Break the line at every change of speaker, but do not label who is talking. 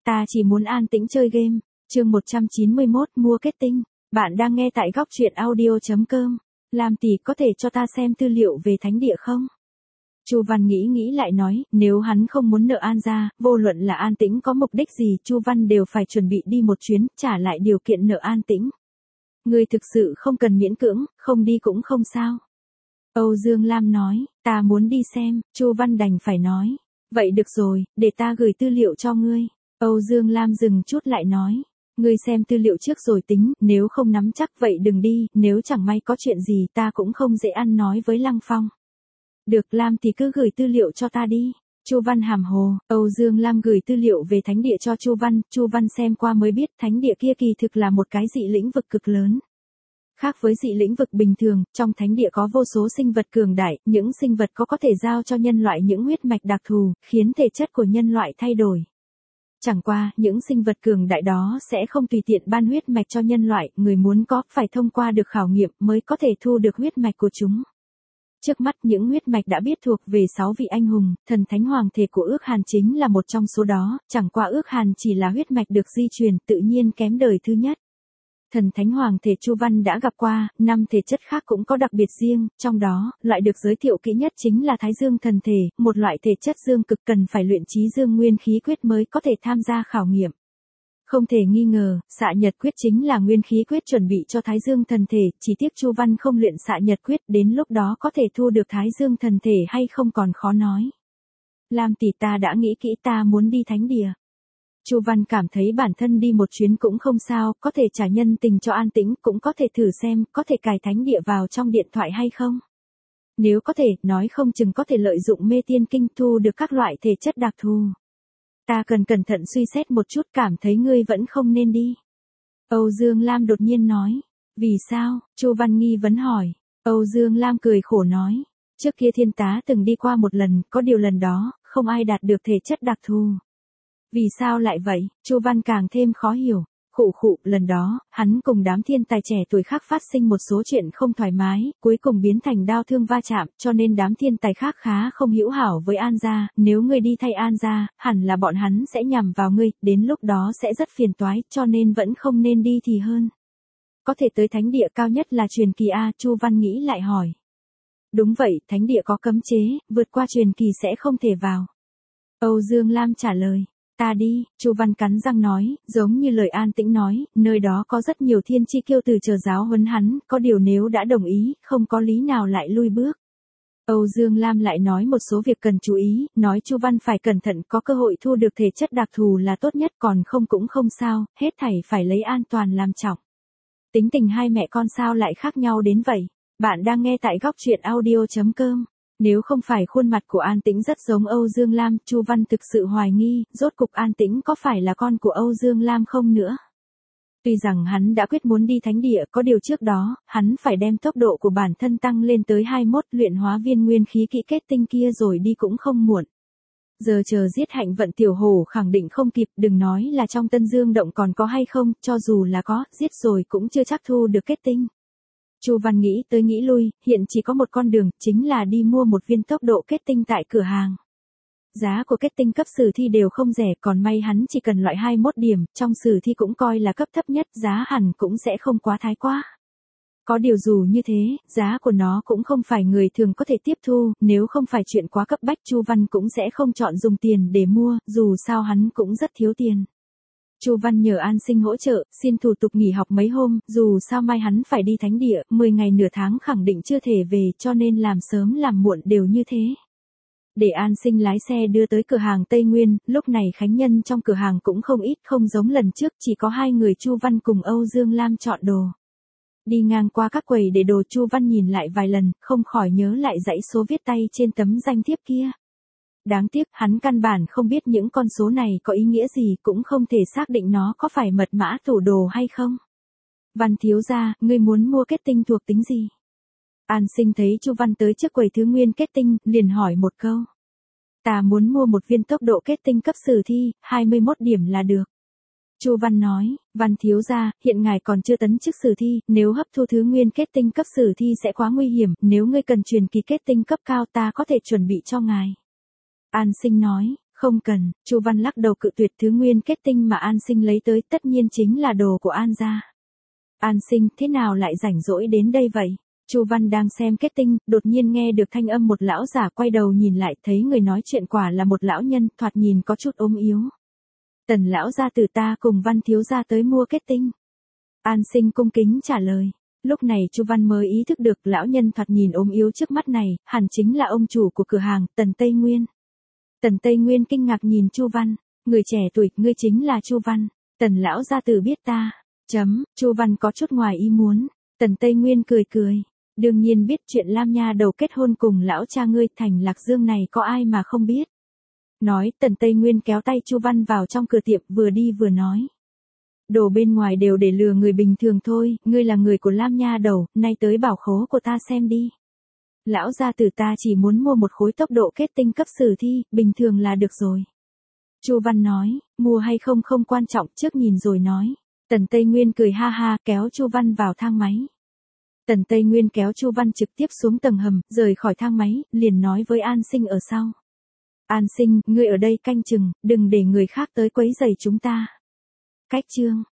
ta chỉ muốn an tĩnh chơi game. Chương 191 mua kết tinh. Bạn đang nghe tại góc truyện audio.com. Lam tỷ có thể cho ta xem tư liệu về thánh địa không? Chu Văn nghĩ lại nói, nếu hắn không muốn nợ An gia, vô luận là An Tĩnh có mục đích gì, Chu Văn đều phải chuẩn bị đi một chuyến, trả lại điều kiện nợ An Tĩnh. Ngươi thực sự không cần miễn cưỡng, không đi cũng không sao. Âu Dương Lam nói, ta muốn đi xem, Chu Văn đành phải nói. Vậy được rồi, để ta gửi tư liệu cho ngươi. Âu Dương Lam dừng chút lại nói. Ngươi xem tư liệu trước rồi tính, nếu không nắm chắc vậy đừng đi, nếu chẳng may có chuyện gì ta cũng không dễ ăn nói với Lăng Phong. Được, Lam thì cứ gửi tư liệu cho ta đi. Chu Văn hàm hồ. Âu Dương Lam gửi tư liệu về thánh địa cho Chu Văn xem qua mới biết thánh địa kia kỳ thực là một cái dị lĩnh vực cực lớn. Khác với dị lĩnh vực bình thường, trong thánh địa có vô số sinh vật cường đại, những sinh vật có thể giao cho nhân loại những huyết mạch đặc thù, khiến thể chất của nhân loại thay đổi. Chẳng qua, những sinh vật cường đại đó sẽ không tùy tiện ban huyết mạch cho nhân loại, người muốn có phải thông qua được khảo nghiệm mới có thể thu được huyết mạch của chúng. Trước mắt những huyết mạch đã biết thuộc về 6 vị anh hùng, thần thánh hoàng thể của Ước Hàn chính là một trong số đó, chẳng qua Ước Hàn chỉ là huyết mạch được di truyền, tự nhiên kém đời thứ nhất. Thần thánh hoàng thể Chu Văn đã gặp qua, 5 thể chất khác cũng có đặc biệt riêng, trong đó, loại được giới thiệu kỹ nhất chính là Thái Dương thần thể, một loại thể chất dương cực cần phải luyện trí dương nguyên khí quyết mới có thể tham gia khảo nghiệm. Không thể nghi ngờ, xạ nhật quyết chính là nguyên khí quyết chuẩn bị cho Thái Dương thần thể, chỉ tiếc Chu Văn không luyện xạ nhật quyết, đến lúc đó có thể thu được Thái Dương thần thể hay không còn khó nói. Lam tỷ, ta đã nghĩ kỹ, ta muốn đi thánh địa. Chu Văn cảm thấy bản thân đi một chuyến cũng không sao, có thể trả nhân tình cho An Tĩnh, cũng có thể thử xem, có thể cài thánh địa vào trong điện thoại hay không. Nếu có thể, nói không chừng có thể lợi dụng mê tiên kinh thu được các loại thể chất đặc thù. Ta cần cẩn thận suy xét một chút, cảm thấy ngươi vẫn không nên đi. Âu Dương Lam đột nhiên nói. Vì sao? Chu Văn nghi vấn hỏi. Âu Dương Lam cười khổ nói. Trước kia Thiên Tá từng đi qua một lần, có điều lần đó, không ai đạt được thể chất đặc thù. Vì sao lại vậy? Chu Văn càng thêm khó hiểu. Khụ, lần đó, hắn cùng đám thiên tài trẻ tuổi khác phát sinh một số chuyện không thoải mái, cuối cùng biến thành đao thương va chạm, cho nên đám thiên tài khác khá không hữu hảo với An gia, nếu ngươi đi thay An gia, hẳn là bọn hắn sẽ nhằm vào ngươi, đến lúc đó sẽ rất phiền toái, cho nên vẫn không nên đi thì hơn. Có thể tới thánh địa cao nhất là truyền kỳ A, Chu Văn nghĩ lại hỏi. Đúng vậy, thánh địa có cấm chế, vượt qua truyền kỳ sẽ không thể vào. Âu Dương Lam trả lời. Ta đi, Chu Văn cắn răng nói, giống như lời An Tĩnh nói, nơi đó có rất nhiều thiên chi kiêu từ chờ giáo huấn hắn, có điều nếu đã đồng ý, không có lý nào lại lui bước. Âu Dương Lam lại nói một số việc cần chú ý, nói Chu Văn phải cẩn thận, có cơ hội thu được thể chất đặc thù là tốt nhất, còn không cũng không sao, hết thảy phải lấy an toàn làm trọng. Tính tình hai mẹ con sao lại khác nhau đến vậy? Bạn đang nghe tại góc truyện audio.com. Nếu không phải khuôn mặt của An Tĩnh rất giống Âu Dương Lam, Chu Văn thực sự hoài nghi, rốt cục An Tĩnh có phải là con của Âu Dương Lam không nữa. Tuy rằng hắn đã quyết muốn đi thánh địa, có điều trước đó, hắn phải đem tốc độ của bản thân tăng lên tới 21 luyện hóa viên nguyên khí kỹ kết tinh kia rồi đi cũng không muộn. Giờ chờ giết Hạnh Vận tiểu hổ khẳng định không kịp, đừng nói là trong Tân Dương động còn có hay không, cho dù là có, giết rồi cũng chưa chắc thu được kết tinh. Chu Văn nghĩ tới nghĩ lui, hiện chỉ có một con đường, chính là đi mua một viên tốc độ kết tinh tại cửa hàng. Giá của kết tinh cấp sử thi đều không rẻ, còn may hắn chỉ cần loại 21 điểm, trong sử thi cũng coi là cấp thấp nhất, giá hẳn cũng sẽ không quá thái quá. Có điều dù như thế, giá của nó cũng không phải người thường có thể tiếp thu, nếu không phải chuyện quá cấp bách Chu Văn cũng sẽ không chọn dùng tiền để mua, dù sao hắn cũng rất thiếu tiền. Chu Văn nhờ An Sinh hỗ trợ, xin thủ tục nghỉ học mấy hôm, dù sao mai hắn phải đi thánh địa, 10 ngày nửa tháng khẳng định chưa thể về, cho nên làm sớm làm muộn đều như thế. Để An Sinh lái xe đưa tới cửa hàng Tây Nguyên, lúc này khánh nhân trong cửa hàng cũng không ít, không giống lần trước, chỉ có hai người Chu Văn cùng Âu Dương Lam chọn đồ. Đi ngang qua các quầy để đồ, Chu Văn nhìn lại vài lần, không khỏi nhớ lại dãy số viết tay trên tấm danh thiếp kia. Đáng tiếc, hắn căn bản không biết những con số này có ý nghĩa gì, cũng không thể xác định nó có phải mật mã tủ đồ hay không. Văn thiếu gia, ngươi muốn mua kết tinh thuộc tính gì? An Sinh thấy Chu Văn tới trước quầy thứ nguyên kết tinh, liền hỏi một câu. Ta muốn mua một viên tốc độ kết tinh cấp sử thi, 21 điểm là được. Chu Văn nói, Văn thiếu gia, hiện ngài còn chưa tấn chức sử thi, nếu hấp thu thứ nguyên kết tinh cấp sử thi sẽ quá nguy hiểm, nếu ngươi cần truyền kỳ kết tinh cấp cao ta có thể chuẩn bị cho ngài. An Sinh nói, Không cần, Chu Văn lắc đầu cự tuyệt thứ nguyên kết tinh mà An Sinh lấy tới, tất nhiên chính là đồ của An gia. An Sinh, thế nào lại rảnh rỗi đến đây vậy? Chu Văn đang xem kết tinh, đột nhiên nghe được thanh âm một lão giả, quay đầu nhìn lại, thấy người nói chuyện quả là một lão nhân, thoạt nhìn có chút ốm yếu. Tần lão gia tử, ta cùng Văn thiếu gia tới mua kết tinh. An Sinh cung kính trả lời. Lúc này Chu Văn mới ý thức được lão nhân thoạt nhìn ốm yếu trước mắt này, hẳn chính là ông chủ của cửa hàng, Tần Tây Nguyên. Tần Tây Nguyên kinh ngạc nhìn Chu Văn, người trẻ tuổi, ngươi chính là Chu Văn. Tần lão gia tử biết ta. Chu Văn có chút ngoài ý muốn. Tần Tây Nguyên cười cười. Đương nhiên biết chuyện Lam Nha Đầu kết hôn cùng lão cha ngươi, Thành Lạc Dương này có ai mà không biết. Nói, Tần Tây Nguyên kéo tay Chu Văn vào trong cửa tiệm, vừa đi vừa nói. Đồ bên ngoài đều để lừa người bình thường thôi, ngươi là người của Lam Nha Đầu, nay tới bảo khố của ta xem đi. Lão gia tử, ta chỉ muốn mua một khối tốc độ kết tinh cấp sử thi, bình thường là được rồi. Chu Văn nói, mua hay không không quan trọng, trước nhìn rồi nói. Tần Tây Nguyên cười ha ha, kéo Chu Văn vào thang máy. Tần Tây Nguyên kéo Chu Văn trực tiếp xuống tầng hầm, rời khỏi thang máy, liền nói với An Sinh ở sau. An Sinh, ngươi ở đây canh chừng, đừng để người khác tới quấy rầy chúng ta. Cách chương